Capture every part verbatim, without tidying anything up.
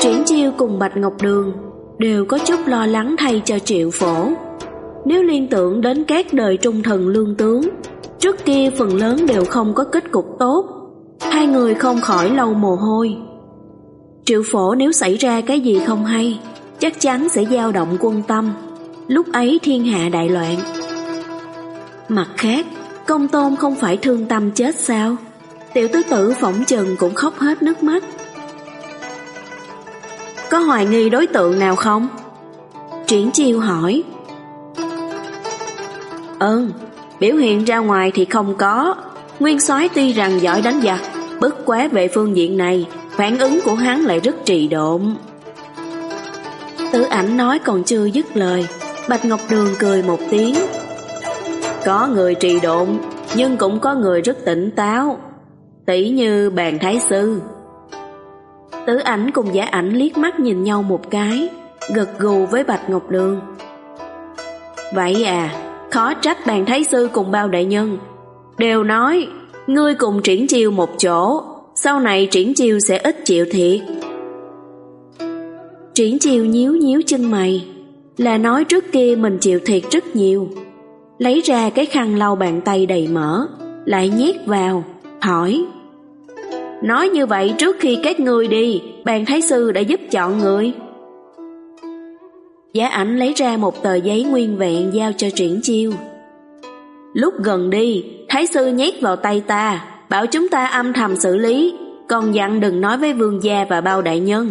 Triển Chiêu cùng Bạch Ngọc Đường đều có chút lo lắng thay cho Triệu Phổ. Nếu liên tưởng đến các đời trung thần lương tướng, trước kia phần lớn đều không có kết cục tốt, hai người không khỏi lau mồ hôi. Triệu Phổ nếu xảy ra cái gì không hay, chắc chắn sẽ dao động quân tâm, lúc ấy thiên hạ đại loạn. Mặt khác, Công Tôn không phải thương tâm chết sao? Tiểu tứ tử phỏng chừng cũng khóc hết nước mắt. Có hoài nghi đối tượng nào không? Triển Chiêu hỏi. Ừ, biểu hiện ra ngoài thì không có. Nguyên soái tuy rằng giỏi đánh giặc, bất quá về phương diện này, phản ứng của hắn lại rất trì độn. Tử Ảnh nói còn chưa dứt lời, Bạch Ngọc Đường cười một tiếng. Có người trì độn, nhưng cũng có người rất tỉnh táo, tỷ như Bàn Thái Sư. Tử Ảnh cùng Giả Ảnh liếc mắt nhìn nhau một cái, gật gù với Bạch Ngọc Đường. Vậy à, khó trách Bàn Thái Sư cùng Bao đại nhân đều nói ngươi cùng Triển Chiêu một chỗ, sau này Triển Chiêu sẽ ít chịu thiệt. Triển Chiêu nhíu nhíu chân mày, là nói trước kia mình chịu thiệt rất nhiều. Lấy ra cái khăn lau bàn tay đầy mỡ, lại nhét vào, hỏi. Nói như vậy trước khi các ngươi đi, Bàn Thái Sư đã giúp chọn người. Giả Ảnh lấy ra một tờ giấy nguyên vẹn giao cho Triển Chiêu. Lúc gần đi, Thái Sư nhét vào tay ta, bảo chúng ta âm thầm xử lý, còn dặn đừng nói với vương gia và Bao đại nhân.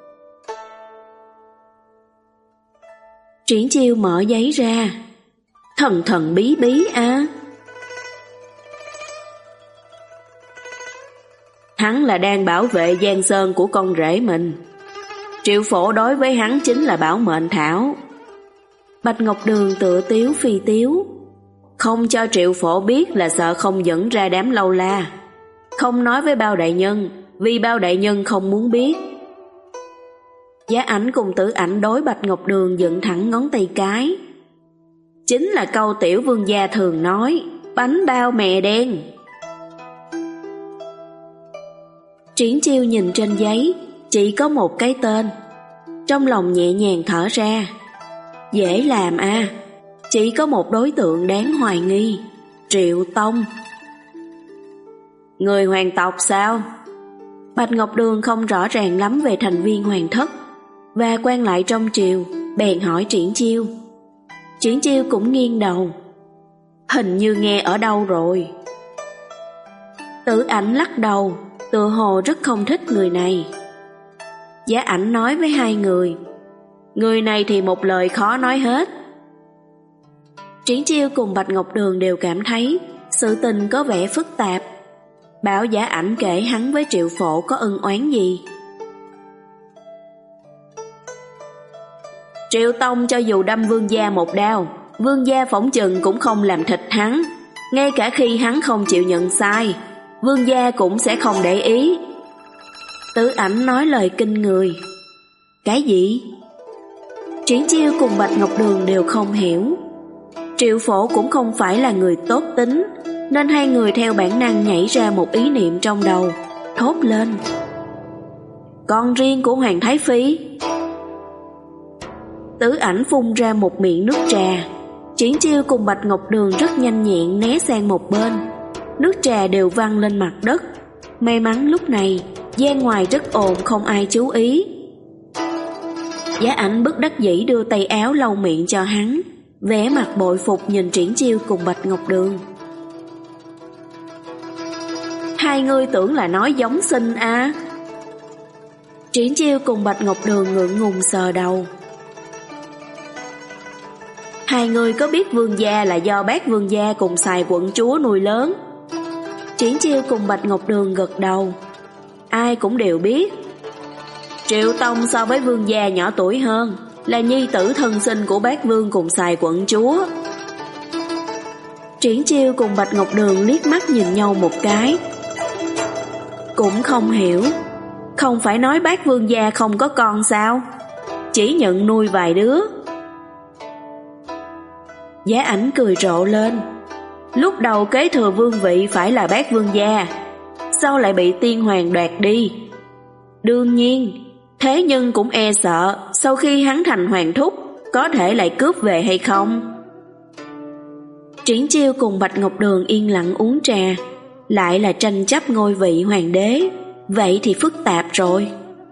Triển Chiêu mở giấy ra. Thần thần bí bí à. Hắn là đang bảo vệ giang sơn của con rể mình. Triệu Phổ đối với hắn chính là bảo mệnh thảo. Bạch Ngọc Đường tựa tiếu phi tiếu. Không cho Triệu Phổ biết là sợ không dẫn ra đám lâu la. Không nói với Bao đại nhân, vì Bao đại nhân không muốn biết. Giả Ảnh cùng Tử Ảnh đối Bạch Ngọc Đường dựng thẳng ngón tay cái. Chính là câu tiểu vương gia thường nói, bánh bao mè đen. Triển Chiêu nhìn trên giấy, chỉ có một cái tên. Trong lòng nhẹ nhàng thở ra. Dễ làm à, chỉ có một đối tượng đáng hoài nghi, Triệu Tông. Người hoàng tộc sao? Bạch Ngọc Đường không rõ ràng lắm về thành viên hoàng thất và quan lại trong triều, bèn hỏi Triển Chiêu. Triển Chiêu cũng nghiêng đầu. Hình như nghe ở đâu rồi. Tử Ảnh lắc đầu, tựa hồ rất không thích người này. Giả Ảnh nói với hai người. Người này thì một lời khó nói hết. Triển Chiêu cùng Bạch Ngọc Đường đều cảm thấy sự tình có vẻ phức tạp. Bảo Giả Ảnh kể hắn với Triệu Phổ có ân oán gì. Triệu Tông cho dù đâm vương gia một đao, vương gia phỏng chừng cũng không làm thịt hắn. Ngay cả khi hắn không chịu nhận sai, vương gia cũng sẽ không để ý. Tử Ảnh nói lời kinh người. Cái gì? Triển Chiêu cùng Bạch Ngọc Đường đều không hiểu. Triệu Phổ cũng không phải là người tốt tính, nên hai người theo bản năng nhảy ra một ý niệm trong đầu, thốt lên. Con riêng của Hoàng Thái Phi. Tử Ảnh phun ra một miệng nước trà. Triển Chiêu cùng Bạch Ngọc Đường rất nhanh nhẹn né sang một bên. Nước trà đều văng lên mặt đất. May mắn lúc này gian ngoài rất ồn, không ai chú ý. Giả Ảnh bất đắc dĩ đưa tay áo lau miệng cho hắn, vẻ mặt bội phục nhìn Triển Chiêu cùng Bạch Ngọc Đường. Hai người tưởng là nói giống xinh à? Triển Chiêu cùng Bạch Ngọc Đường ngượng ngùng sờ đầu. Hai người có biết vương gia là do bác vương gia cùng xài quận chúa nuôi lớn? Triển Chiêu cùng Bạch Ngọc Đường gật đầu. Ai cũng đều biết. Triệu Tông so với vương gia nhỏ tuổi hơn, là nhi tử thân sinh của bác vương cùng xài quận chúa. Triển Chiêu cùng Bạch Ngọc Đường liếc mắt nhìn nhau một cái. Cũng không hiểu. Không phải nói bác vương gia không có con sao? Chỉ nhận nuôi vài đứa. Giả Ảnh cười rộ lên. Lúc đầu kế thừa vương vị phải là bác vương gia, sau lại bị tiên hoàng đoạt đi. Đương nhiên, Thế nhưng cũng e sợ sau khi hắn thành hoàng thúc có thể lại cướp về hay không. Triển Chiêu cùng Bạch Ngọc Đường yên lặng uống trà. Lại là tranh chấp ngôi vị hoàng đế, vậy thì phức tạp rồi.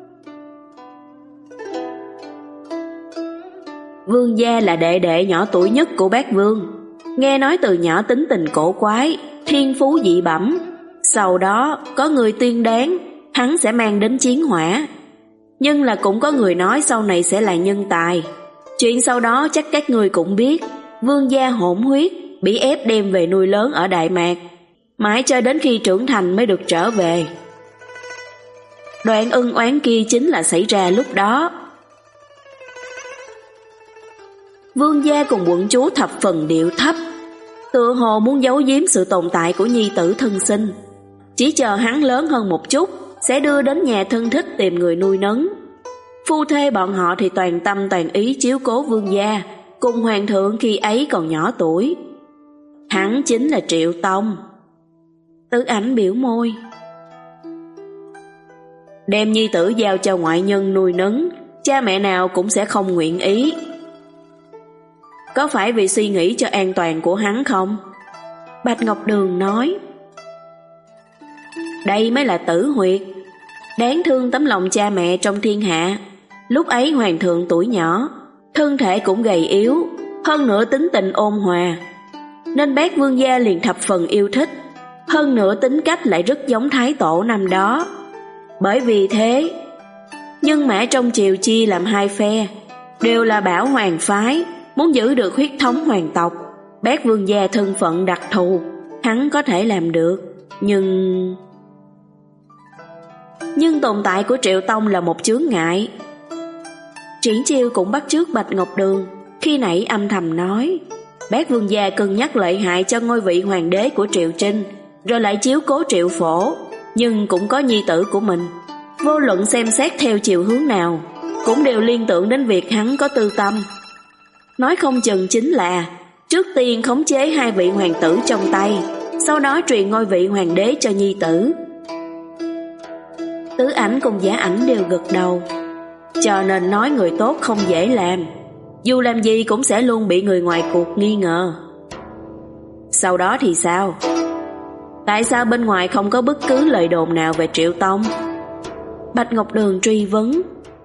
Vương gia là đệ đệ nhỏ tuổi nhất của bác Vương. Nghe nói từ nhỏ tính tình cổ quái, thiên phú dị bẩm. Sau đó có người tiên đoán hắn sẽ mang đến chiến hỏa. Nhưng là cũng có người nói sau này sẽ là nhân tài. Chuyện sau đó chắc các người cũng biết. Vương gia hỗn huyết, bị ép đem về nuôi lớn ở Đại Mạc, mãi cho đến khi trưởng thành mới được trở về. Đoạn ân oán kia chính là xảy ra lúc đó. Vương gia cùng quận chúa thập phần điệu thấp, tựa hồ muốn giấu giếm sự tồn tại của nhi tử thân sinh, chỉ chờ hắn lớn hơn một chút sẽ đưa đến nhà thân thích tìm người nuôi nấng. Phu thê bọn họ thì toàn tâm toàn ý chiếu cố vương gia cùng hoàng thượng khi ấy còn nhỏ tuổi. Hắn chính là Triệu Tông. Tứ Ảnh biểu môi. Đem nhi tử giao cho ngoại nhân nuôi nấng, cha mẹ nào cũng sẽ không nguyện ý. Có phải vì suy nghĩ cho an toàn của hắn không? Bạch Ngọc Đường nói. Đây mới là tử huyệt. Đáng thương tấm lòng cha mẹ trong thiên hạ. Lúc ấy hoàng thượng tuổi nhỏ, thân thể cũng gầy yếu, hơn nữa tính tình ôn hòa, nên bác vương gia liền thập phần yêu thích. Hơn nữa tính cách lại rất giống thái tổ năm đó. Bởi vì thế, nhân mã trong triều chia làm hai phe, đều là bảo hoàng phái, muốn giữ được huyết thống hoàng tộc. Bác vương gia thân phận đặc thù, hắn có thể làm được. Nhưng... Nhưng tồn tại của Triệu Tông là một chướng ngại. Triển Chiêu cũng bắt chước Bạch Ngọc Đường, khi nãy âm thầm nói, bác vương gia cân nhắc lợi hại cho ngôi vị hoàng đế của Triệu Trinh, rồi lại chiếu cố Triệu Phổ, nhưng cũng có nhi tử của mình. Vô luận xem xét theo chiều hướng nào, cũng đều liên tưởng đến việc hắn có tư tâm. Nói không chừng chính là trước tiên khống chế hai vị hoàng tử trong tay, sau đó truyền ngôi vị hoàng đế cho nhi tử. Tứ Ảnh cùng Giả Ảnh đều gật đầu. Cho nên nói người tốt không dễ làm, dù làm gì cũng sẽ luôn bị người ngoài cuộc nghi ngờ. Sau đó thì sao? Tại sao bên ngoài không có bất cứ lời đồn nào về Triệu Tông? Bạch Ngọc Đường truy vấn.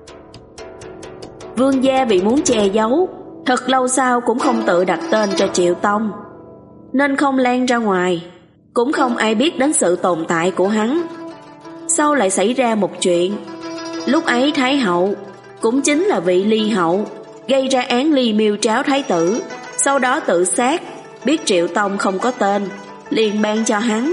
Vương gia vì muốn che giấu, thật lâu sau cũng không tự đặt tên cho Triệu Tông, nên không lan ra ngoài, cũng không ai biết đến sự tồn tại của hắn. Sau lại xảy ra một chuyện. Lúc ấy Thái hậu, cũng chính là vị Ly hậu, gây ra án ly miêu tráo thái tử, sau đó tự sát, biết Triệu Tông không có tên, liền ban cho hắn.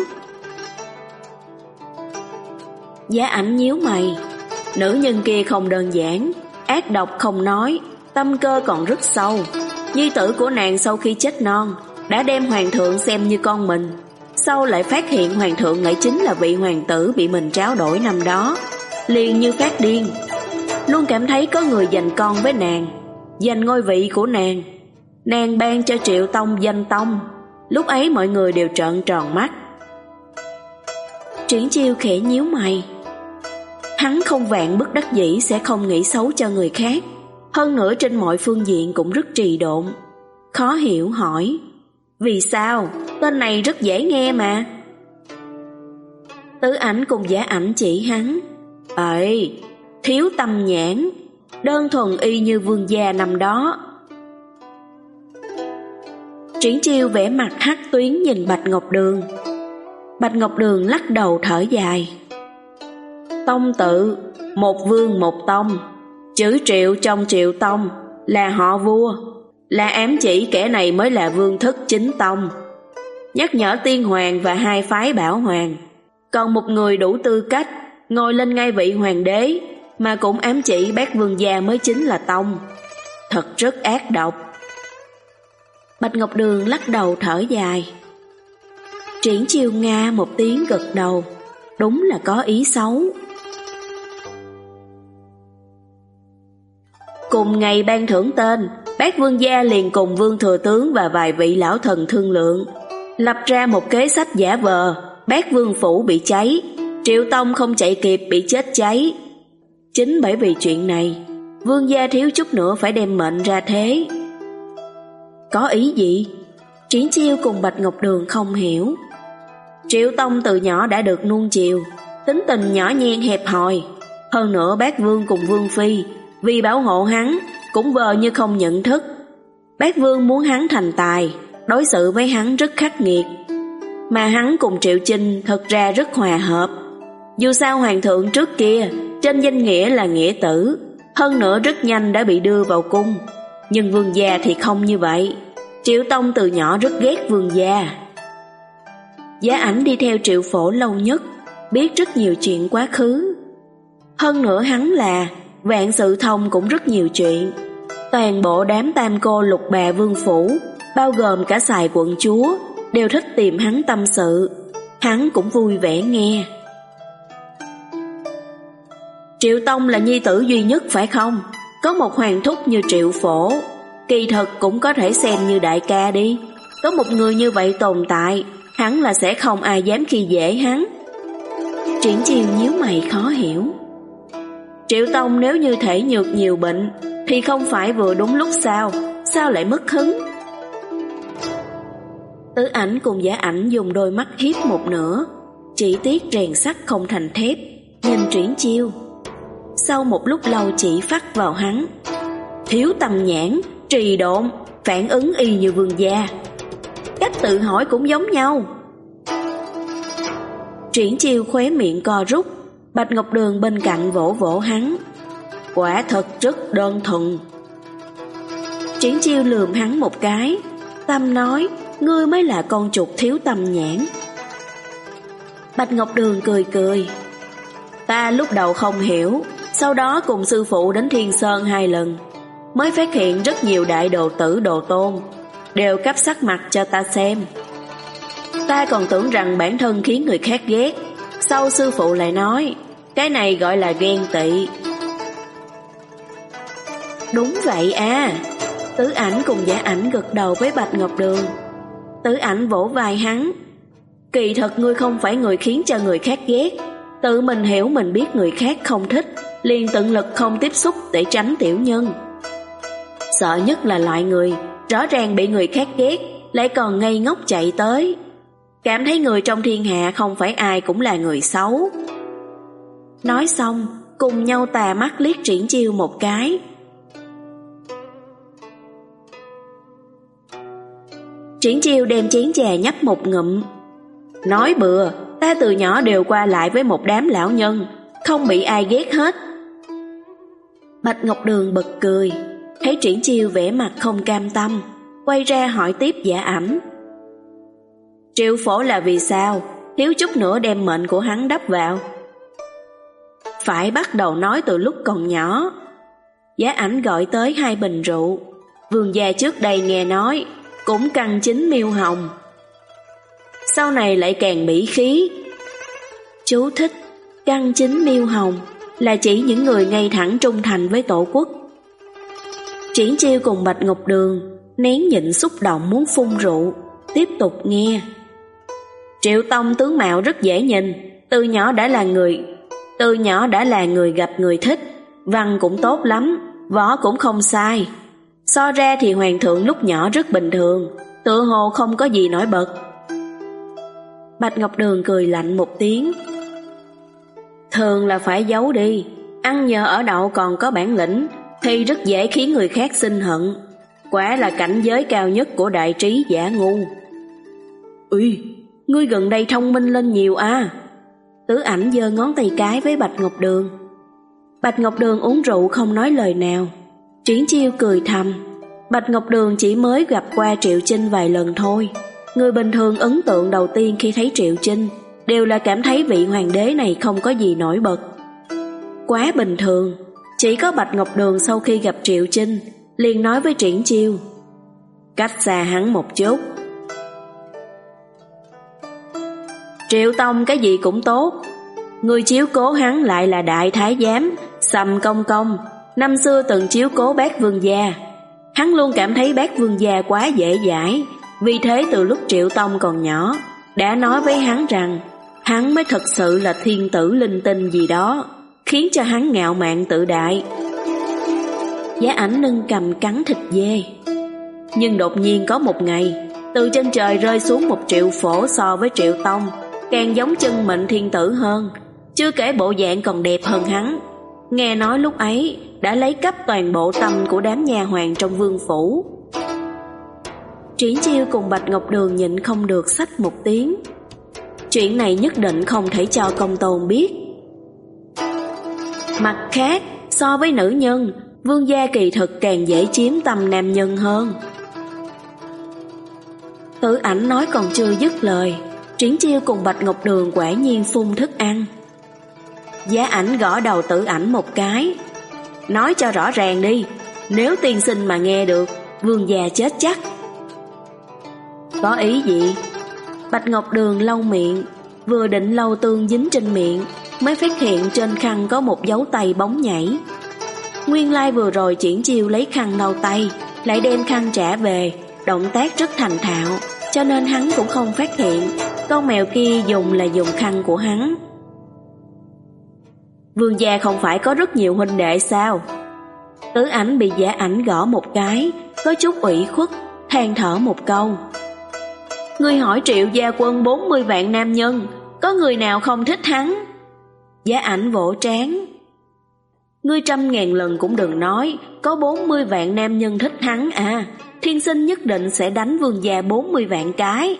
Giá Ảnh nhíu mày. Nữ nhân kia không đơn giản, ác độc không nói, tâm cơ còn rất sâu. Nhi tử của nàng sau khi chết non đã đem hoàng thượng xem như con mình, sau lại phát hiện hoàng thượng lại chính là vị hoàng tử bị mình tráo đổi năm đó, liền như phát điên, luôn cảm thấy có người giành con với nàng, giành ngôi vị của nàng. Nàng ban cho Triệu Tông danh tông. Lúc ấy mọi người đều trợn tròn mắt. Triển Chiêu khẽ nhíu mày. Hắn không vạn bất đắc dĩ sẽ không nghĩ xấu cho người khác, hơn nữa trên mọi phương diện cũng rất trì độn. Khó hiểu hỏi, vì sao? Tên này rất dễ nghe mà. Tứ Ảnh cùng Giả Ảnh chỉ hắn. Ê, thiếu tâm nhãn, đơn thuần y như vương gia năm đó. Triển Chiêu vẽ mặt hắc tuyến nhìn Bạch Ngọc Đường. Bạch Ngọc Đường lắc đầu thở dài. Tông tự, một vương một tông, chữ Triệu trong Triệu Tông là họ vua, là ám chỉ kẻ này mới là vương thức chính tông, nhắc nhở tiên hoàng và hai phái bảo hoàng. Còn một người đủ tư cách ngồi lên ngai vị hoàng đế mà cũng ám chỉ bác vương gia mới chính là tông, thật rất ác độc. Bạch Ngọc Đường lắc đầu thở dài. Triển Chiêu nga một tiếng gật đầu, đúng là có ý xấu. Cùng ngày ban thưởng tên, bác vương gia liền cùng vương thừa tướng và vài vị lão thần thương lượng, lập ra một kế sách giả vờ bác vương phủ bị cháy, Triệu Tông không chạy kịp bị chết cháy. Chính bởi vì chuyện này, vương gia thiếu chút nữa phải đem mệnh ra thế. Có ý gì? Triển Chiêu cùng Bạch Ngọc Đường không hiểu. Triệu Tông từ nhỏ đã được nuông chiều, tính tình nhỏ nhen hẹp hòi. Hơn nữa bác Vương cùng Vương Phi vì bảo hộ hắn cũng vờ như không nhận thức. Bác Vương muốn hắn thành tài, đối xử với hắn rất khắc nghiệt. Mà hắn cùng Triệu Chinh thật ra rất hòa hợp. Dù sao hoàng thượng trước kia trên danh nghĩa là nghĩa tử, hơn nữa rất nhanh đã bị đưa vào cung. Nhưng vương gia thì không như vậy. Triệu Tông từ nhỏ rất ghét vương gia. Giá Ảnh đi theo Triệu Phổ lâu nhất, biết rất nhiều chuyện quá khứ. Hơn nữa hắn là vạn sự thông cũng rất nhiều chuyện. Toàn bộ đám tam cô lục bà vương phủ, bao gồm cả xài quận chúa, đều thích tìm hắn tâm sự. Hắn cũng vui vẻ nghe. Triệu Tông là nhi tử duy nhất phải không? Có một hoàng thúc như Triệu Phổ, kỳ thật cũng có thể xem như đại ca đi. Có một người như vậy tồn tại, hắn là sẽ không ai dám khi dễ hắn. Triển Chiêu nhíu mày khó hiểu. Triệu Tông nếu như thể nhược nhiều bệnh thì không phải vừa đúng lúc sao? Sao lại mất hứng? Tứ Ảnh cùng Giá Ảnh dùng đôi mắt hiếp một nửa, chỉ tiếc rèn sắt không thành thép, nhìn Triển Chiêu. Sau một lúc lâu chỉ phát vào hắn. Thiếu tầm nhãn, trì độn, phản ứng y như vương gia. Cách tự hỏi cũng giống nhau. Triển Chiêu khóe miệng co rút. Bạch Ngọc Đường bên cạnh vỗ vỗ hắn. Quả thật rất đơn thuần. Triển Chiêu lườm hắn một cái. Tâm nói, ngươi mới là con chuột thiếu tầm nhãn. Bạch Ngọc Đường cười cười. Ta lúc đầu không hiểu, sau đó cùng sư phụ đến Thiên Sơn hai lần, mới phát hiện rất nhiều đại đồ tử đồ tôn đều cấp sắc mặt cho ta xem. Ta còn tưởng rằng bản thân khiến người khác ghét, sau sư phụ lại nói cái này gọi là ghen tị. Đúng vậy à. Tứ Ảnh cùng Giá Ảnh gật đầu với Bạch Ngọc Đường. Tứ Ảnh vỗ vai hắn. Kỳ thật ngươi không phải người khiến cho người khác ghét, tự mình hiểu mình biết người khác không thích, liền tận lực không tiếp xúc để tránh tiểu nhân. Sợ nhất là loại người rõ ràng bị người khác ghét lại còn ngây ngốc chạy tới, cảm thấy người trong thiên hạ không phải ai cũng là người xấu. Nói xong cùng nhau tà mắt liếc Triển Chiêu một cái. Triển Chiêu đem chén trà nhấp một ngụm. Nói bừa, ta từ nhỏ đều qua lại với một đám lão nhân, không bị ai ghét hết. Bạch Ngọc Đường bật cười, thấy Triển Chiêu vẻ mặt không cam tâm, quay ra hỏi tiếp Giá Ảnh. Triệu Phổ là vì sao thiếu chút nữa đem mệnh của hắn đắp vào? Phải bắt đầu nói từ lúc còn nhỏ. Giá Ảnh gọi tới hai bình rượu. Vương gia trước đây nghe nói cũng căn chính miêu hồng, sau này lại càng mỹ khí. Chú thích: căn chính miêu hồng là chỉ những người ngay thẳng trung thành với tổ quốc. Triển Chiêu cùng Bạch Ngọc Đường nén nhịn xúc động muốn phun rượu, tiếp tục nghe. Triệu Tông tướng mạo rất dễ nhìn, từ nhỏ đã là người từ nhỏ đã là người gặp người thích, văn cũng tốt lắm, võ cũng không sai. So ra thì hoàng thượng lúc nhỏ rất bình thường, tựa hồ không có gì nổi bật. Bạch Ngọc Đường cười lạnh một tiếng. Thường là phải giấu đi, ăn nhờ ở đậu còn có bản lĩnh thì rất dễ khiến người khác sinh hận. Quả là cảnh giới cao nhất của đại trí giả ngu. Ui, ngươi gần đây thông minh lên nhiều à. Tứ Ảnh giơ ngón tay cái với Bạch Ngọc Đường. Bạch Ngọc Đường uống rượu không nói lời nào. Triển Chiêu cười thầm. Bạch Ngọc Đường chỉ mới gặp qua Triệu Chinh vài lần thôi. Người bình thường ấn tượng đầu tiên khi thấy Triệu Chinh đều là cảm thấy vị hoàng đế này không có gì nổi bật, quá bình thường. Chỉ có Bạch Ngọc Đường sau khi gặp Triệu Chinh liền nói với Triển Chiêu, cách xa hắn một chút. Triệu Tông cái gì cũng tốt, người chiếu cố hắn lại là đại thái giám Sầm Công Công, năm xưa từng chiếu cố bác vương gia. Hắn luôn cảm thấy bác vương gia quá dễ dãi, vì thế từ lúc Triệu Tông còn nhỏ đã nói với hắn rằng hắn mới thật sự là thiên tử linh tinh gì đó, khiến cho hắn ngạo mạn tự đại. Giá Ảnh nâng cầm cắn thịt dê. Nhưng đột nhiên có một ngày, từ trên trời rơi xuống một triệu phổ so với Triệu Tông, càng giống chân mệnh thiên tử hơn, chưa kể bộ dạng còn đẹp hơn hắn. Nghe nói lúc ấy đã lấy cắp toàn bộ tâm của đám nha hoàn trong vương phủ. Triển Chiêu cùng Bạch Ngọc Đường nhịn không được xách một tiếng. Chuyện này nhất định không thể cho Công Tôn biết. Mặt khác, so với nữ nhân, vương gia kỳ thực càng dễ chiếm tâm nam nhân hơn. Tử Ảnh nói còn chưa dứt lời, Triển Chiêu cùng Bạch Ngọc Đường quả nhiên phun thức ăn. Giá Ảnh gõ đầu Tử Ảnh một cái. Nói cho rõ ràng đi, nếu tiên sinh mà nghe được, vương gia chết chắc. Có ý gì? Bạch Ngọc Đường lau miệng, vừa định lau tương dính trên miệng, mới phát hiện trên khăn có một dấu tay bóng nhảy. Nguyên lai vừa rồi Triển Chiêu lấy khăn lau tay, lại đem khăn trả về, động tác rất thành thạo, cho nên hắn cũng không phát hiện con mèo kia dùng là dùng khăn của hắn. Vương gia không phải có rất nhiều huynh đệ sao? Tử Ảnh bị Giá Ảnh gõ một cái, có chút ủy khuất, than thở một câu. Ngươi hỏi Triệu gia quân bốn mươi vạn nam nhân, có người nào không thích hắn? Giá Ảnh vỗ trán. Ngươi trăm ngàn lần cũng đừng nói có bốn mươi vạn nam nhân thích hắn à, thiên sinh nhất định sẽ đánh vương gia bốn mươi vạn cái.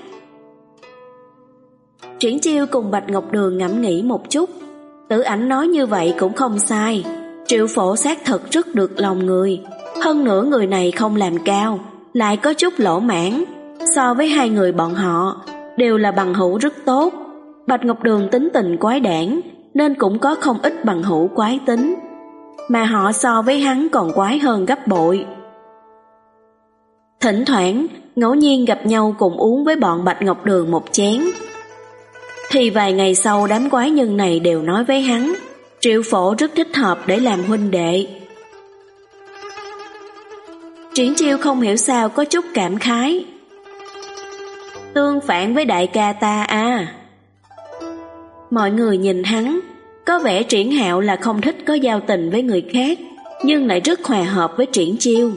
Triển Chiêu cùng Bạch Ngọc Đường ngẫm nghĩ một chút. Tử Ảnh nói như vậy cũng không sai, Triệu Phổ xác thực rất được lòng người. Hơn nữa người này không làm cao, lại có chút lỗ mãn. So với hai người bọn họ, đều là bằng hữu rất tốt. Bạch Ngọc Đường tính tình quái đản, nên cũng có không ít bằng hữu quái tính, mà họ so với hắn còn quái hơn gấp bội. Thỉnh thoảng, ngẫu nhiên gặp nhau cùng uống với bọn Bạch Ngọc Đường một chén. Thì vài ngày sau đám quái nhân này đều nói với hắn, Triệu Phổ rất thích hợp để làm huynh đệ. Triển Chiêu không hiểu sao có chút cảm khái. Tương phản với đại ca ta à. Mọi người nhìn hắn, có vẻ Triển Hạo là không thích có giao tình với người khác, nhưng lại rất hòa hợp với Triển Chiêu.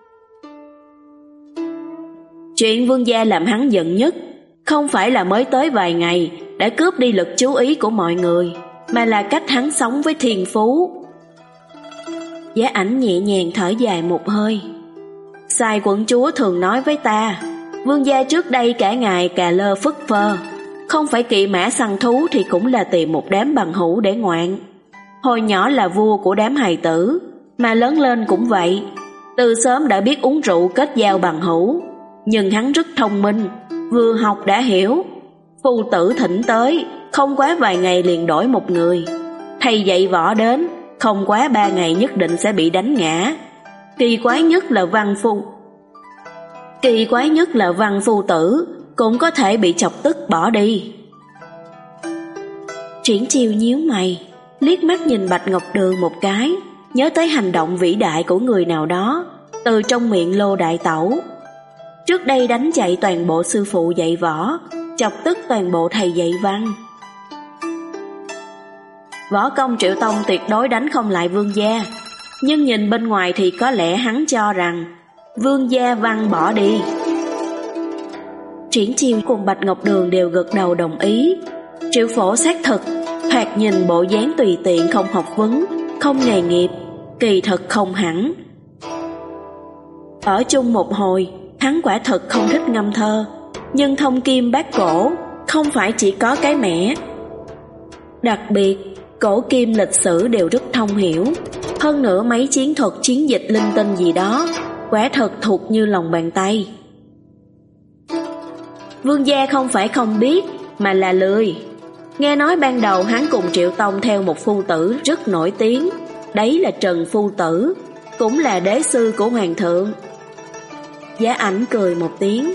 Chuyện vương gia làm hắn giận nhất, không phải là mới tới vài ngày đã cướp đi lực chú ý của mọi người, mà là cách hắn sống với thiên phú. Giá Ảnh nhẹ nhàng thở dài một hơi. Sai quận chúa thường nói với ta, vương gia trước đây cả ngày cà lơ phất phơ, không phải kỵ mã săn thú thì cũng là tìm một đám bằng hữu để ngoạn. Hồi nhỏ là vua của đám hài tử, mà lớn lên cũng vậy, từ sớm đã biết uống rượu kết giao bằng hữu. Nhưng hắn rất thông minh, vừa học đã hiểu. Phu tử thỉnh tới, không quá vài ngày liền đổi một người. Thầy dạy võ đến, không quá ba ngày nhất định sẽ bị đánh ngã. Kỳ quái nhất là văn phu Kỳ quái nhất là văn phu tử cũng có thể bị chọc tức bỏ đi. Triển Chiêu nhíu mày, liếc mắt nhìn Bạch Ngọc Đường một cái, nhớ tới hành động vĩ đại của người nào đó, từ trong miệng Lô Đại Tẩu. Trước đây đánh chạy toàn bộ sư phụ dạy võ, chọc tức toàn bộ thầy dạy văn. Võ công Triệu Tông tuyệt đối đánh không lại vương gia, nhưng nhìn bên ngoài thì có lẽ hắn cho rằng vương gia văn bỏ đi. Triển Chiêu cùng Bạch Ngọc Đường đều gật đầu đồng ý. Triệu Phổ xác thực, thoạt nhìn bộ dáng tùy tiện, không học vấn, không nghề nghiệp, kỳ thực không hẳn. Ở chung một hồi, hắn quả thật không thích ngâm thơ, nhưng thông kim bát cổ không phải chỉ có cái mẻ. Đặc biệt, cổ kim lịch sử đều rất thông hiểu, hơn nữa mấy chiến thuật chiến dịch linh tinh gì đó, quả thật thuộc như lòng bàn tay. Vương gia không phải không biết, mà là lười. Nghe nói ban đầu hắn cùng Triệu Tông theo một phu tử rất nổi tiếng, đấy là Trần Phu Tử, cũng là đế sư của Hoàng thượng. Giá Ảnh cười một tiếng.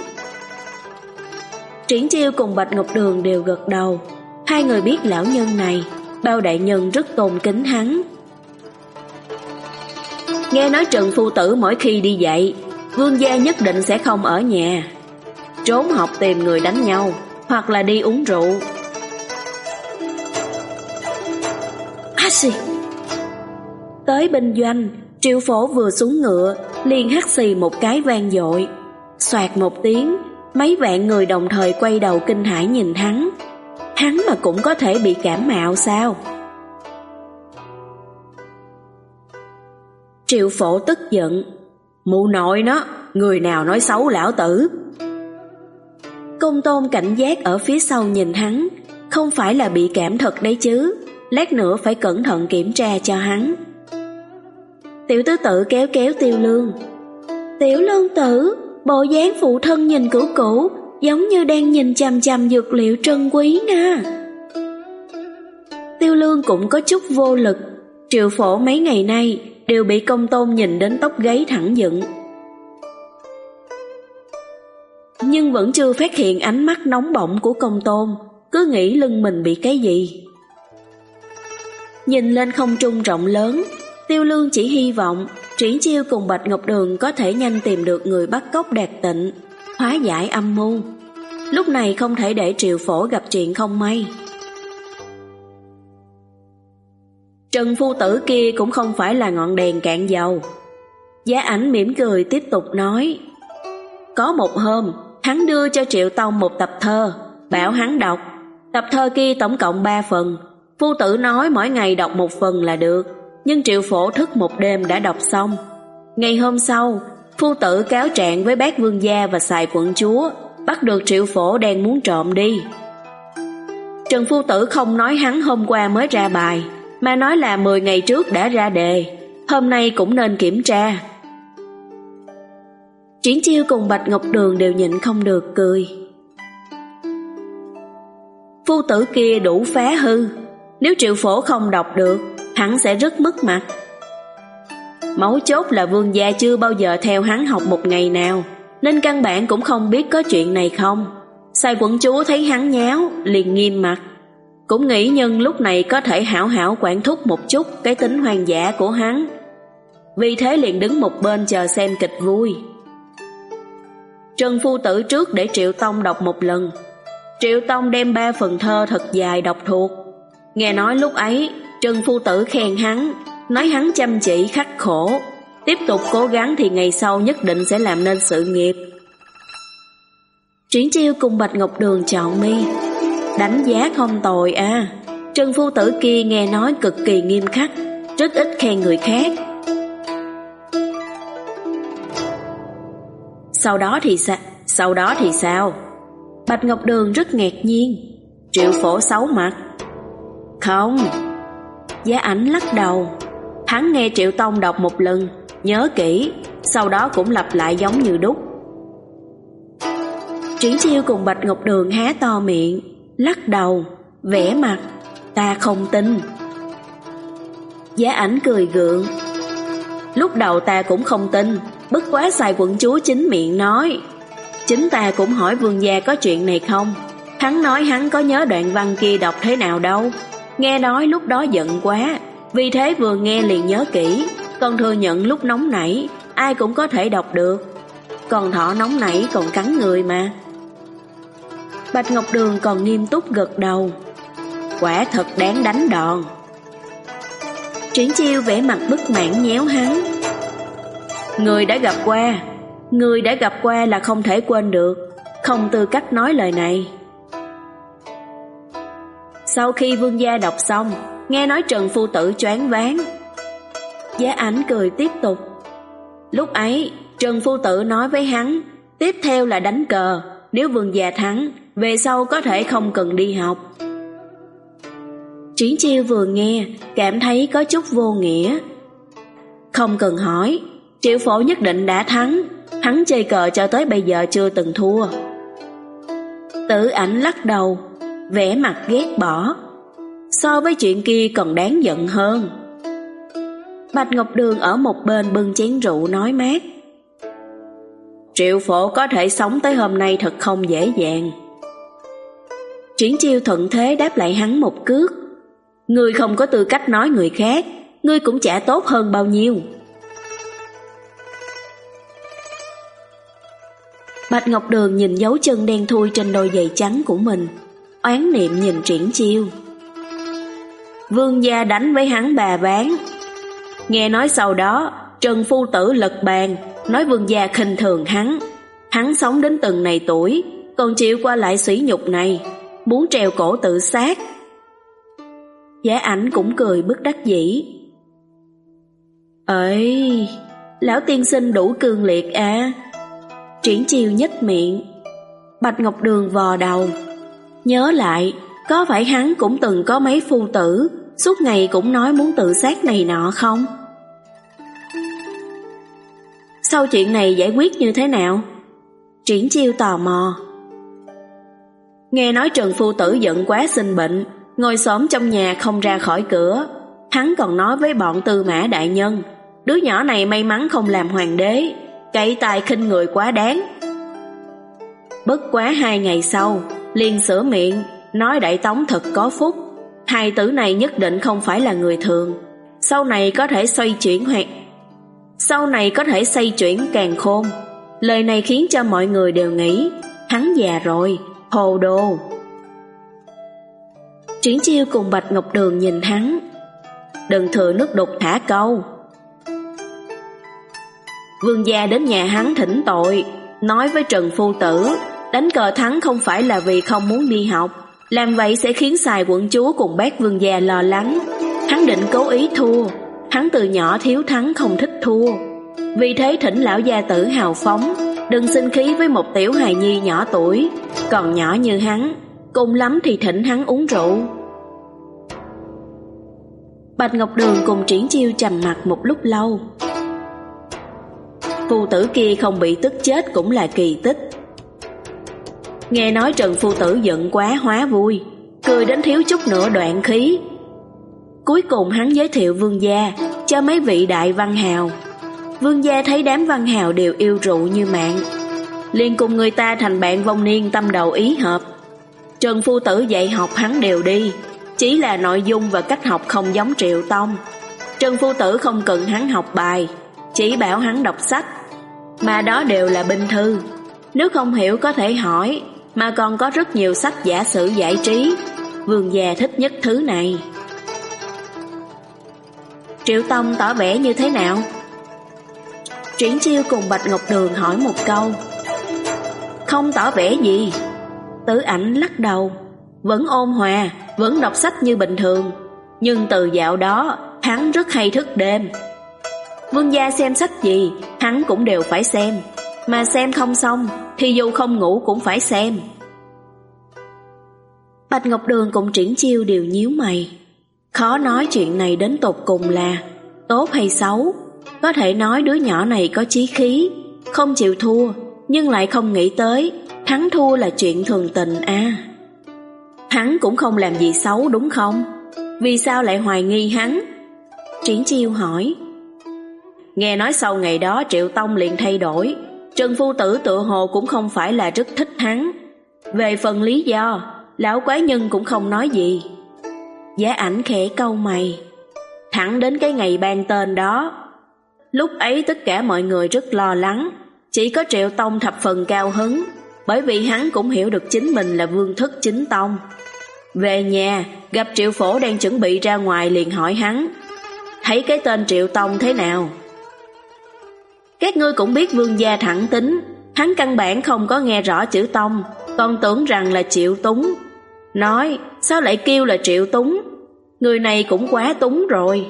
Triển Chiêu cùng Bạch Ngọc Đường đều gật đầu. Hai người biết lão nhân này, Bao đại nhân rất tôn kính hắn. Nghe nói Trần Phu Tử mỗi khi đi dạy, vương gia nhất định sẽ không ở nhà, trốn học tìm người đánh nhau, hoặc là đi uống rượu. À xì, Tới binh doanh, Triệu Phổ vừa xuống ngựa, liền hắt xì một cái vang dội. Xoạt một tiếng, mấy vạn người đồng thời quay đầu kinh hãi nhìn hắn. Hắn mà cũng có thể bị cảm mạo sao? Triệu Phổ tức giận: "Mụ nội nó, người nào nói xấu lão tử?" Công Tôn cảnh giác ở phía sau nhìn hắn, không phải là bị cảm thật đấy chứ, lát nữa phải cẩn thận kiểm tra cho hắn. Tiểu tứ tự kéo kéo Tiêu Lương: "Tiểu Lương tử, bộ dáng phụ thân nhìn cũ cũ, giống như đang nhìn chằm chằm dược liệu trân quý nha." Tiêu Lương cũng có chút vô lực. Triệu Phổ mấy ngày nay đều bị Công Tôn nhìn đến tóc gáy thẳng dựng, nhưng vẫn chưa phát hiện ánh mắt nóng bỏng của Công Tôn, cứ nghĩ lưng mình bị cái gì. Nhìn lên không trung rộng lớn, Tiêu Lương chỉ hy vọng Triển Chiêu cùng Bạch Ngọc Đường có thể nhanh tìm được người bắt cóc Đạt Tịnh, hóa giải âm mưu. Lúc này không thể để Triệu Phổ gặp chuyện không may. Trần phu tử kia cũng không phải là ngọn đèn cạn dầu. Giá Ảnh mỉm cười tiếp tục nói: "Có một hôm, hắn đưa cho Triệu Tông một tập thơ, bảo hắn đọc. Tập thơ kia tổng cộng ba phần. Phu tử nói mỗi ngày đọc một phần là được, nhưng Triệu Phổ thức một đêm đã đọc xong. Ngày hôm sau, phu tử cáo trạng với bác vương gia và Sài quận chúa, bắt được Triệu Phổ đang muốn trộm đi. Trần phu tử không nói hắn hôm qua mới ra bài, mà nói là mười ngày trước đã ra đề, hôm nay cũng nên kiểm tra." Triển Chiêu cùng Bạch Ngọc Đường đều nhịn không được cười. Phu tử kia đủ phá hư, nếu Triệu Phổ không đọc được, hắn sẽ rất mất mặt. Mấu chốt là vương gia chưa bao giờ theo hắn học một ngày nào, nên căn bản cũng không biết có chuyện này không. Sài quận chúa thấy hắn nháo, liền nghiêm mặt, cũng nghĩ nhân lúc này có thể hảo hảo quản thúc một chút cái tính hoang dã của hắn. Vì thế liền đứng một bên chờ xem kịch vui. Trần phu tử trước để Triệu Tông đọc một lần. Triệu Tông đem ba phần thơ thật dài đọc thuộc. Nghe nói lúc ấy Trần phu tử khen hắn, nói hắn chăm chỉ khắc khổ, tiếp tục cố gắng thì ngày sau nhất định sẽ làm nên sự nghiệp. Triển Chiêu cùng Bạch Ngọc Đường chọn mi, đánh giá không tồi à. Trần phu tử kia nghe nói cực kỳ nghiêm khắc, rất ít khen người khác. Sau đó thì sao? Sau đó thì sao? Bạch Ngọc Đường rất ngạc nhiên. Triệu Phổ xấu mặt. Không. Giá Ảnh lắc đầu. Hắn nghe Triệu Tông đọc một lần, nhớ kỹ, sau đó cũng lặp lại giống như đúc. Triển Chiêu cùng Bạch Ngọc Đường há to miệng, lắc đầu, vẽ mặt, ta không tin. Giá Ảnh cười gượng. Lúc đầu ta cũng không tin, bất quá Sài quận chúa chính miệng nói. Chính ta cũng hỏi vương gia có chuyện này không. Hắn nói hắn có nhớ đoạn văn kia đọc thế nào đâu. Nghe nói lúc đó giận quá, vì thế vừa nghe liền nhớ kỹ. Còn thừa nhận lúc nóng nảy, ai cũng có thể đọc được. Còn thỏ nóng nảy còn cắn người mà. Bạch Ngọc Đường còn nghiêm túc gật đầu. Quả thật đáng đánh đòn. Triển Chiêu vẻ mặt bất mãn nhéo hắn. Người đã gặp qua, người đã gặp qua là không thể quên được, không tư cách nói lời này. Sau khi vương gia đọc xong, nghe nói Trần phu tử choáng váng. Giá Ảnh cười tiếp tục. Lúc ấy Trần phu tử nói với hắn, tiếp theo là đánh cờ, nếu vương gia thắng, về sau có thể không cần đi học. Triển Chiêu vừa nghe, cảm thấy có chút vô nghĩa. Không cần hỏi, Triệu Phổ nhất định đã thắng, hắn chơi cờ cho tới bây giờ chưa từng thua. Tử Ảnh lắc đầu, vẻ mặt ghét bỏ. So với chuyện kia còn đáng giận hơn. Bạch Ngọc Đường ở một bên bưng chén rượu nói mát. Triệu Phổ có thể sống tới hôm nay thật không dễ dàng. Triển Chiêu thuận thế đáp lại hắn một cước. Ngươi không có tư cách nói người khác, ngươi cũng chả tốt hơn bao nhiêu. Bạch Ngọc Đường nhìn dấu chân đen thui trên đôi giày trắng của mình, oán niệm nhìn Triển Chiêu. Vương gia đánh với hắn bà ván. Nghe nói sau đó Trần phu tử lật bàn, nói vương gia khinh thường hắn. Hắn sống đến từng này tuổi còn chịu qua lại sỉ nhục này, muốn treo cổ tự sát. Giá Ảnh cũng cười bất đắc dĩ. Ơi, lão tiên sinh đủ cương liệt à. Triển Chiêu nhếch miệng. Bạch Ngọc Đường vò đầu. Nhớ lại, có phải hắn cũng từng có mấy phu tử, suốt ngày cũng nói muốn tự sát này nọ không? Sau chuyện này giải quyết như thế nào? Triển Chiêu tò mò. Nghe nói Trần phu tử giận quá sinh bệnh, ngồi xổm trong nhà không ra khỏi cửa. Hắn còn nói với bọn Tư Mã đại nhân, đứa nhỏ này may mắn không làm hoàng đế, cậy tài khinh người quá đáng. Bất quá hai ngày sau, liền sửa miệng, nói Đại Tống thật có phúc, hai tử này nhất định không phải là người thường, sau này có thể xoay chuyển hoặc sau này có thể xoay chuyển càng khôn. Lời này khiến cho mọi người đều nghĩ hắn già rồi, hồ đồ. Triển Chiêu cùng Bạch Ngọc Đường nhìn hắn. Đừng thừa nước đục thả câu. Vương gia đến nhà hắn thỉnh tội, nói với Trần phu tử, đánh cờ thắng không phải là vì không muốn đi học, làm vậy sẽ khiến Sài quận chúa cùng bác vương gia lo lắng. Hắn định cố ý thua, hắn từ nhỏ thiếu thắng không thích thua, vì thế thỉnh lão gia tử hào phóng, đừng sinh khí với một tiểu hài nhi nhỏ tuổi, còn nhỏ như hắn, cùng lắm thì thỉnh hắn uống rượu. Bạch Ngọc Đường cùng Triển Chiêu trầm mặc một lúc lâu. Phu tử kia không bị tức chết cũng là kỳ tích. Nghe nói Trần phu tử giận quá hóa vui, cười đến thiếu chút nữa đoạn khí. Cuối cùng hắn giới thiệu vương gia cho mấy vị đại văn hào. Vương gia thấy đám văn hào đều yêu rượu như mạng, liền cùng người ta thành bạn vong niên tâm đầu ý hợp. Trần phu tử dạy học hắn đều đi, chỉ là nội dung và cách học không giống Triệu Tông. Trần phu tử không cần hắn học bài, chỉ bảo hắn đọc sách, mà đó đều là binh thư. Nếu không hiểu có thể hỏi, mà còn có rất nhiều sách giả sử giải trí. Vương gia thích nhất thứ này. Triệu Tông tỏ vẻ như thế nào? Triển Chiêu cùng Bạch Ngọc Đường hỏi một câu. Không tỏ vẻ gì. Tử Ảnh lắc đầu. Vẫn ôn hòa, vẫn đọc sách như bình thường, nhưng từ dạo đó hắn rất hay thức đêm. Vương gia xem sách gì hắn cũng đều phải xem, mà xem không xong thì dù không ngủ cũng phải xem. Bạch Ngọc Đường cùng Triển Chiêu đều nhíu mày. Khó nói chuyện này đến tột cùng là tốt hay xấu. Có thể nói đứa nhỏ này có chí khí, không chịu thua, nhưng lại không nghĩ tới thắng thua là chuyện thường tình à. Hắn cũng không làm gì xấu đúng không? Vì sao lại hoài nghi hắn? Triển Chiêu hỏi. Nghe nói sau ngày đó Triệu Tông liền thay đổi, Trần phu tử tự hồ cũng không phải là rất thích hắn. Về phần lý do, lão quái nhân cũng không nói gì. Giá Ảnh khẽ cau mày. Thẳng đến cái ngày ban tên đó, lúc ấy tất cả mọi người rất lo lắng, chỉ có Triệu Tông thập phần cao hứng, bởi vì hắn cũng hiểu được chính mình là vương thất chính tông. Về nhà, gặp Triệu Phổ đang chuẩn bị ra ngoài liền hỏi hắn, thấy cái tên Triệu Tông thế nào? Các ngươi cũng biết vương gia thẳng tính, hắn căn bản không có nghe rõ chữ Tông, còn tưởng rằng là Triệu Túng. Nói, sao lại kêu là Triệu Túng? Người này cũng quá túng rồi.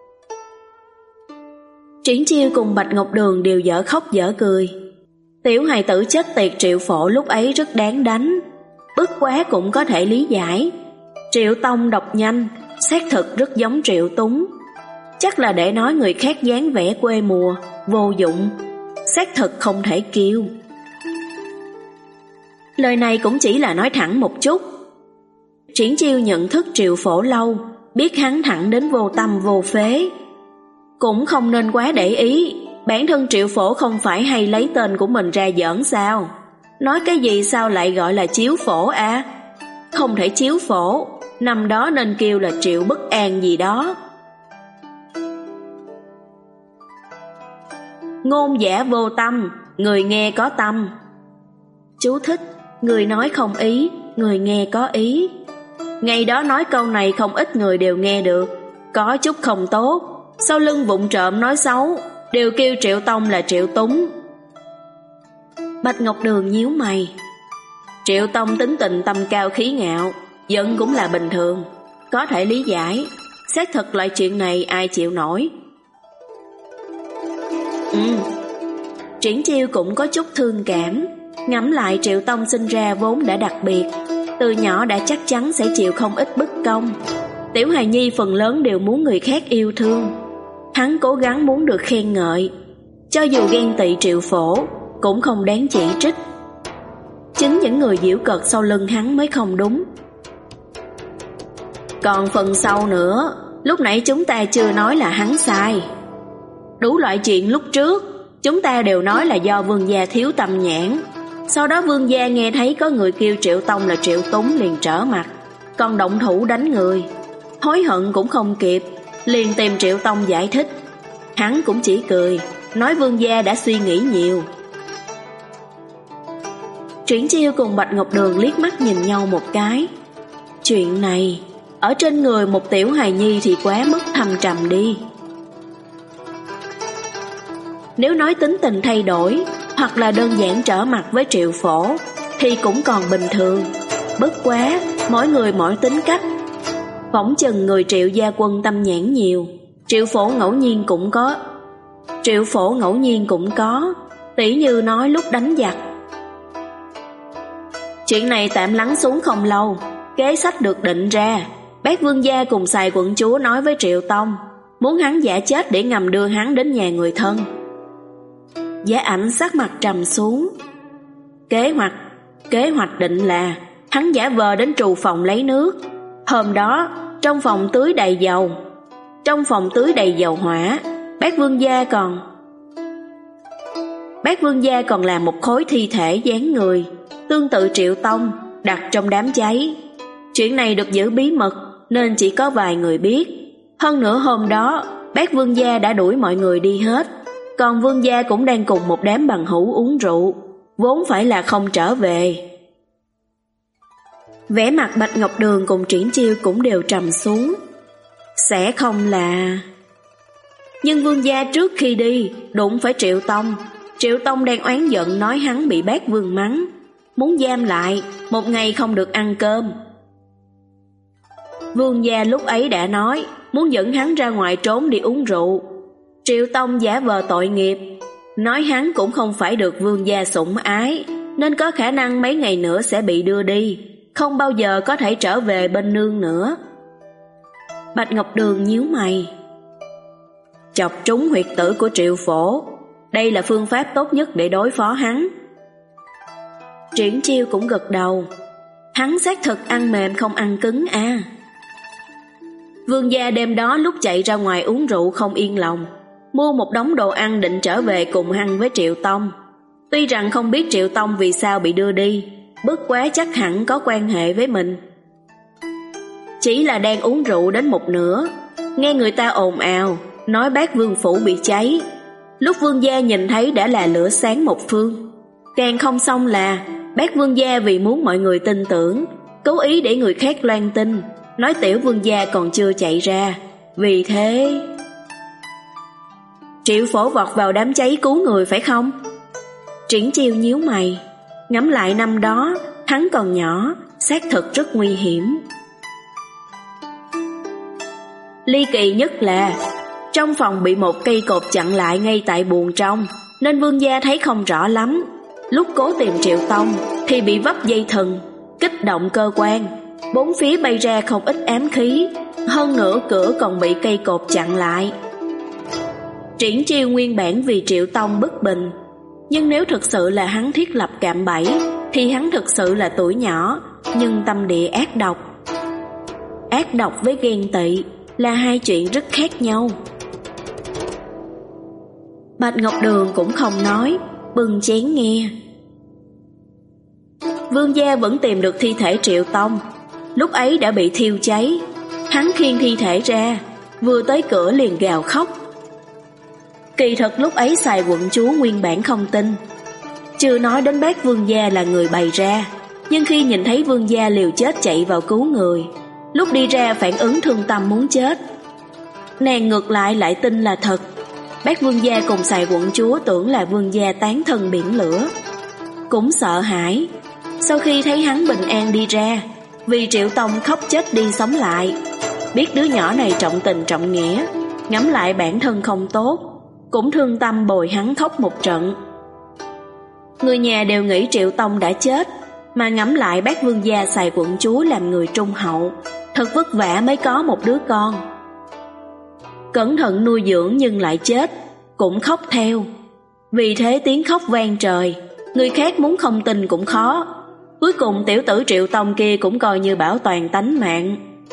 Triển Chiêu cùng Bạch Ngọc Đường đều dở khóc dở cười. Tiểu hài tử chết tiệt Triệu Phổ lúc ấy rất đáng đánh, bất quá cũng có thể lý giải. Triệu Tông đọc nhanh, xác thực rất giống Triệu Túng. Chắc là để nói người khác dáng vẻ quê mùa, vô dụng, xác thực không thể kêu. Lời này cũng chỉ là nói thẳng một chút. Triển Chiêu nhận thức Triệu Phổ lâu, biết hắn thẳng đến vô tâm vô phế, cũng không nên quá để ý. Bản thân Triệu Phổ không phải hay lấy tên của mình ra giỡn sao? Nói cái gì sao lại gọi là Chiếu Phổ à? Không thể Chiếu Phổ, năm đó nên kêu là Triệu Bất An gì đó. Ngôn giả vô tâm, người nghe có tâm. Chú thích: người nói không ý, người nghe có ý. Ngày đó nói câu này không ít người đều nghe được, có chút không tốt, sau lưng vụng trộm nói xấu, đều kêu Triệu Tông là Triệu Túng. Bạch Ngọc Đường nhíu mày. Triệu Tông tính tình tâm cao khí ngạo, giận cũng là bình thường, có thể lý giải. Xác thực loại chuyện này ai chịu nổi. Ừ, Triển Chiêu cũng có chút thương cảm. Ngẫm lại Triệu Tông sinh ra vốn đã đặc biệt, từ nhỏ đã chắc chắn sẽ chịu không ít bất công. Tiểu hài nhi phần lớn đều muốn người khác yêu thương, hắn cố gắng muốn được khen ngợi. Cho dù ghen tị Triệu Phổ cũng không đáng chỉ trích. Chính những người giễu cợt sau lưng hắn mới không đúng. Còn phần sau nữa, lúc nãy chúng ta chưa nói là hắn sai. Đủ loại chuyện lúc trước chúng ta đều nói là do vương gia thiếu tâm nhãn. Sau đó vương gia nghe thấy có người kêu Triệu Tông là Triệu Túng liền trở mặt, còn động thủ đánh người. Hối hận cũng không kịp, liền tìm Triệu Tông giải thích. Hắn cũng chỉ cười, nói vương gia đã suy nghĩ nhiều. Triển Chiêu cùng Bạch Ngọc Đường liếc mắt nhìn nhau một cái. Chuyện này ở trên người một tiểu hài nhi thì quá mức thâm trầm đi. Nếu nói tính tình thay đổi, hoặc là đơn giản trở mặt với Triệu Phổ, thì cũng còn bình thường. Bất quá, mỗi người mỗi tính cách. Phỏng chừng người Triệu gia quân tâm nhãn nhiều, Triệu Phổ ngẫu nhiên cũng có. Triệu Phổ ngẫu nhiên cũng có, tỉ như nói lúc đánh giặc. Chuyện này tạm lắng xuống không lâu, kế sách được định ra. Bác vương gia cùng Sài quận chúa nói với Triệu Tông, muốn hắn giả chết để ngầm đưa hắn đến nhà người thân. Giá Ảnh sắc mặt trầm xuống. Kế hoạch, kế hoạch định là hắn giả vờ đến trù phòng lấy nước. Hôm đó, trong phòng tưới đầy dầu. Trong phòng tưới đầy dầu hỏa, bác vương gia còn Bác vương gia còn làm một khối thi thể dáng người tương tự Triệu Tông đặt trong đám cháy. Chuyện này được giữ bí mật nên chỉ có vài người biết. Hơn nữa hôm đó bác vương gia đã đuổi mọi người đi hết, còn vương gia cũng đang cùng một đám bằng hữu uống rượu, vốn phải là không trở về. Vẻ mặt Bạch Ngọc Đường cùng Triển Chiêu cũng đều trầm xuống. Sẽ không là... Nhưng vương gia trước khi đi đụng phải Triệu Tông. Triệu Tông đang oán giận nói hắn bị bác vương mắng, muốn giam lại, một ngày không được ăn cơm. Vương gia lúc ấy đã nói muốn dẫn hắn ra ngoài trốn đi uống rượu. Triệu Tông giả vờ tội nghiệp, nói hắn cũng không phải được vương gia sủng ái, nên có khả năng mấy ngày nữa sẽ bị đưa đi, không bao giờ có thể trở về bên nương nữa. Bạch Ngọc Đường nhíu mày. Chọc trúng huyệt tử của Triệu Phổ, đây là phương pháp tốt nhất để đối phó hắn. Triển Chiêu cũng gật đầu. Hắn xác thực ăn mềm không ăn cứng à. Vương gia đêm đó lúc chạy ra ngoài uống rượu không yên lòng, mua một đống đồ ăn định trở về cùng ăn với Triệu Tông. Tuy rằng không biết Triệu Tông vì sao bị đưa đi, bất quá chắc hẳn có quan hệ với mình. Chỉ là đang uống rượu đến một nửa, nghe người ta ồn ào nói bác vương phủ bị cháy. Lúc vương gia nhìn thấy đã là lửa sáng một phương. Càng không xong là bác vương gia vì muốn mọi người tin tưởng, cố ý để người khác loan tin, nói tiểu vương gia còn chưa chạy ra. Vì thế... Triệu Phổ vọt vào đám cháy cứu người phải không? Triển Chiêu nhíu mày. Ngắm lại năm đó, hắn còn nhỏ, xác thực rất nguy hiểm. Ly kỳ nhất là trong phòng bị một cây cột chặn lại ngay tại buồng trong, nên vương gia thấy không rõ lắm. Lúc cố tìm Triệu Tông thì bị vấp dây thừng, kích động cơ quan, bốn phía bay ra không ít ám khí, hơn nữa cửa còn bị cây cột chặn lại. Triển Chiêu nguyên bản vì Triệu Tông bất bình, nhưng nếu thực sự là hắn thiết lập cạm bẫy thì hắn thực sự là tuổi nhỏ nhưng tâm địa ác độc. Ác độc với ghen tị là hai chuyện rất khác nhau. Bạch Ngọc Đường cũng không nói, bưng chén nghe. Vương gia vẫn tìm được thi thể Triệu Tông, lúc ấy đã bị thiêu cháy. Hắn khiêng thi thể ra, vừa tới cửa liền gào khóc. Kỳ thật lúc ấy Sài quận chúa nguyên bản không tin, chưa nói đến bác vương gia là người bày ra, nhưng khi nhìn thấy vương gia liều chết chạy vào cứu người, lúc đi ra phản ứng thương tâm muốn chết. nàng ngược lại lại tin là thật. Bác vương gia cùng Sài quận chúa tưởng là vương gia tán thân biển lửa, cũng sợ hãi. Sau khi thấy hắn bình an đi ra, vì Triệu Tông khóc chết đi sống lại, biết đứa nhỏ này trọng tình trọng nghĩa, ngẫm lại bản thân không tốt, cũng thương tâm bồi hắn khóc một trận. Người nhà đều nghĩ Triệu Tông đã chết, mà ngẫm lại bác vương gia Sài quận chúa làm người trung hậu, thật vất vả mới có một đứa con. Cẩn thận nuôi dưỡng nhưng lại chết, cũng khóc theo. Vì thế tiếng khóc vang trời, người khác muốn không tin cũng khó. Cuối cùng tiểu tử Triệu Tông kia cũng coi như bảo toàn tánh mạng.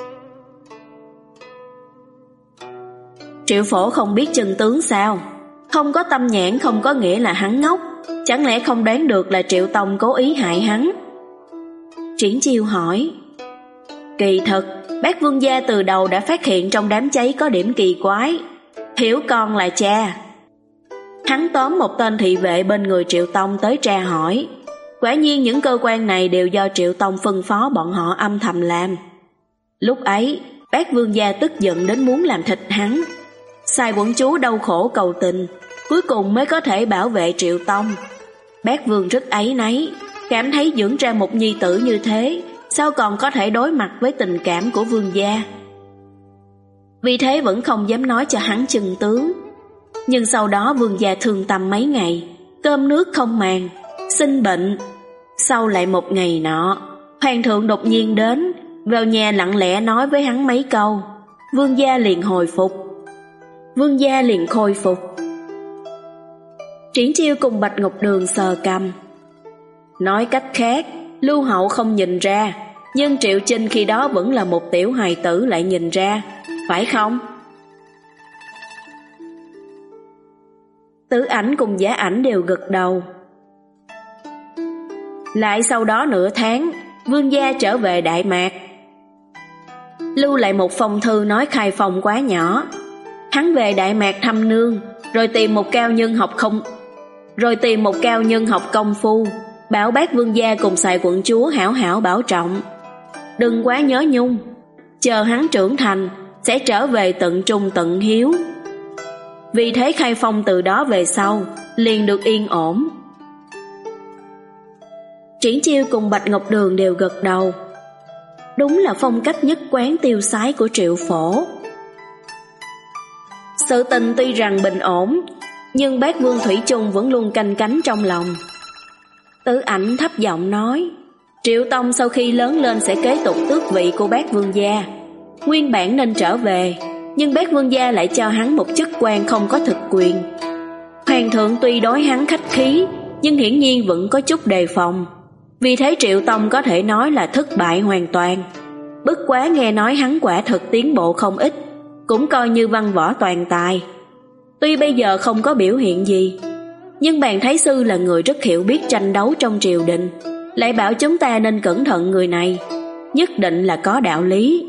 Triệu Phổ không biết chân tướng sao? Không có tâm nhãn không có nghĩa là hắn ngốc. Chẳng lẽ không đoán được là Triệu Tông cố ý hại hắn? Triển Chiêu hỏi. Kỳ thực, bác vương gia từ đầu đã phát hiện trong đám cháy có điểm kỳ quái. Hiểu con là cha. Hắn tóm một tên thị vệ bên người Triệu Tông tới tra hỏi. Quả nhiên những cơ quan này đều do Triệu Tông phân phó bọn họ âm thầm làm. Lúc ấy, bác vương gia tức giận đến muốn làm thịt hắn. Sài quận chúa đau khổ cầu tình, cuối cùng mới có thể bảo vệ Triệu Tông. Bác vương rất áy náy, cảm thấy dưỡng ra một nhi tử như thế, sao còn có thể đối mặt với tình cảm của vương gia. Vì thế vẫn không dám nói cho hắn chân tướng. Nhưng sau đó vương gia thương tâm mấy ngày, cơm nước không màng, sinh bệnh. Sau lại một ngày nọ, hoàng thượng đột nhiên đến, vào nhà lặng lẽ nói với hắn mấy câu. Vương gia liền hồi phục. Vương gia liền khôi phục. Triển Chiêu cùng Bạch Ngọc Đường sờ cằm. Nói cách khác, Lưu Hậu không nhìn ra, nhưng Triệu Chinh khi đó vẫn là một tiểu hài tử lại nhìn ra, phải không? Tử Ảnh cùng Giả Ảnh đều gật đầu. Lại sau đó nửa tháng, vương gia trở về Đại Mạc, lưu lại một phong thư nói Khai Phong quá nhỏ. Hắn về Đại Mạc thăm nương, rồi tìm một cao nhân học không, rồi tìm một cao nhân học công phu, bảo bác vương gia cùng Sài quận chúa hảo hảo bảo trọng, đừng quá nhớ nhung. Chờ hắn trưởng thành, sẽ trở về tận trung tận hiếu. Vì thế Khai Phong từ đó về sau liền được yên ổn. Triển Chiêu cùng Bạch Ngọc Đường đều gật đầu. Đúng là phong cách nhất quán tiêu sái của Triệu Phổ. Sự tình tuy rằng bình ổn, nhưng bác vương thủy chung vẫn luôn canh cánh trong lòng. Tử Ảnh thấp giọng nói, Triệu Tông sau khi lớn lên sẽ kế tục tước vị của bác vương gia. Nguyên bản nên trở về, nhưng bác vương gia lại cho hắn một chức quan không có thực quyền. Hoàng thượng tuy đối hắn khách khí, nhưng hiển nhiên vẫn có chút đề phòng. Vì thế Triệu Tông có thể nói là thất bại hoàn toàn. Bất quá nghe nói hắn quả thực tiến bộ không ít, cũng coi như văn võ toàn tài. Tuy bây giờ không có biểu hiện gì, nhưng Bàn Thái Sư là người rất hiểu biết tranh đấu trong triều đình, lại bảo chúng ta nên cẩn thận người này, nhất định là có đạo lý.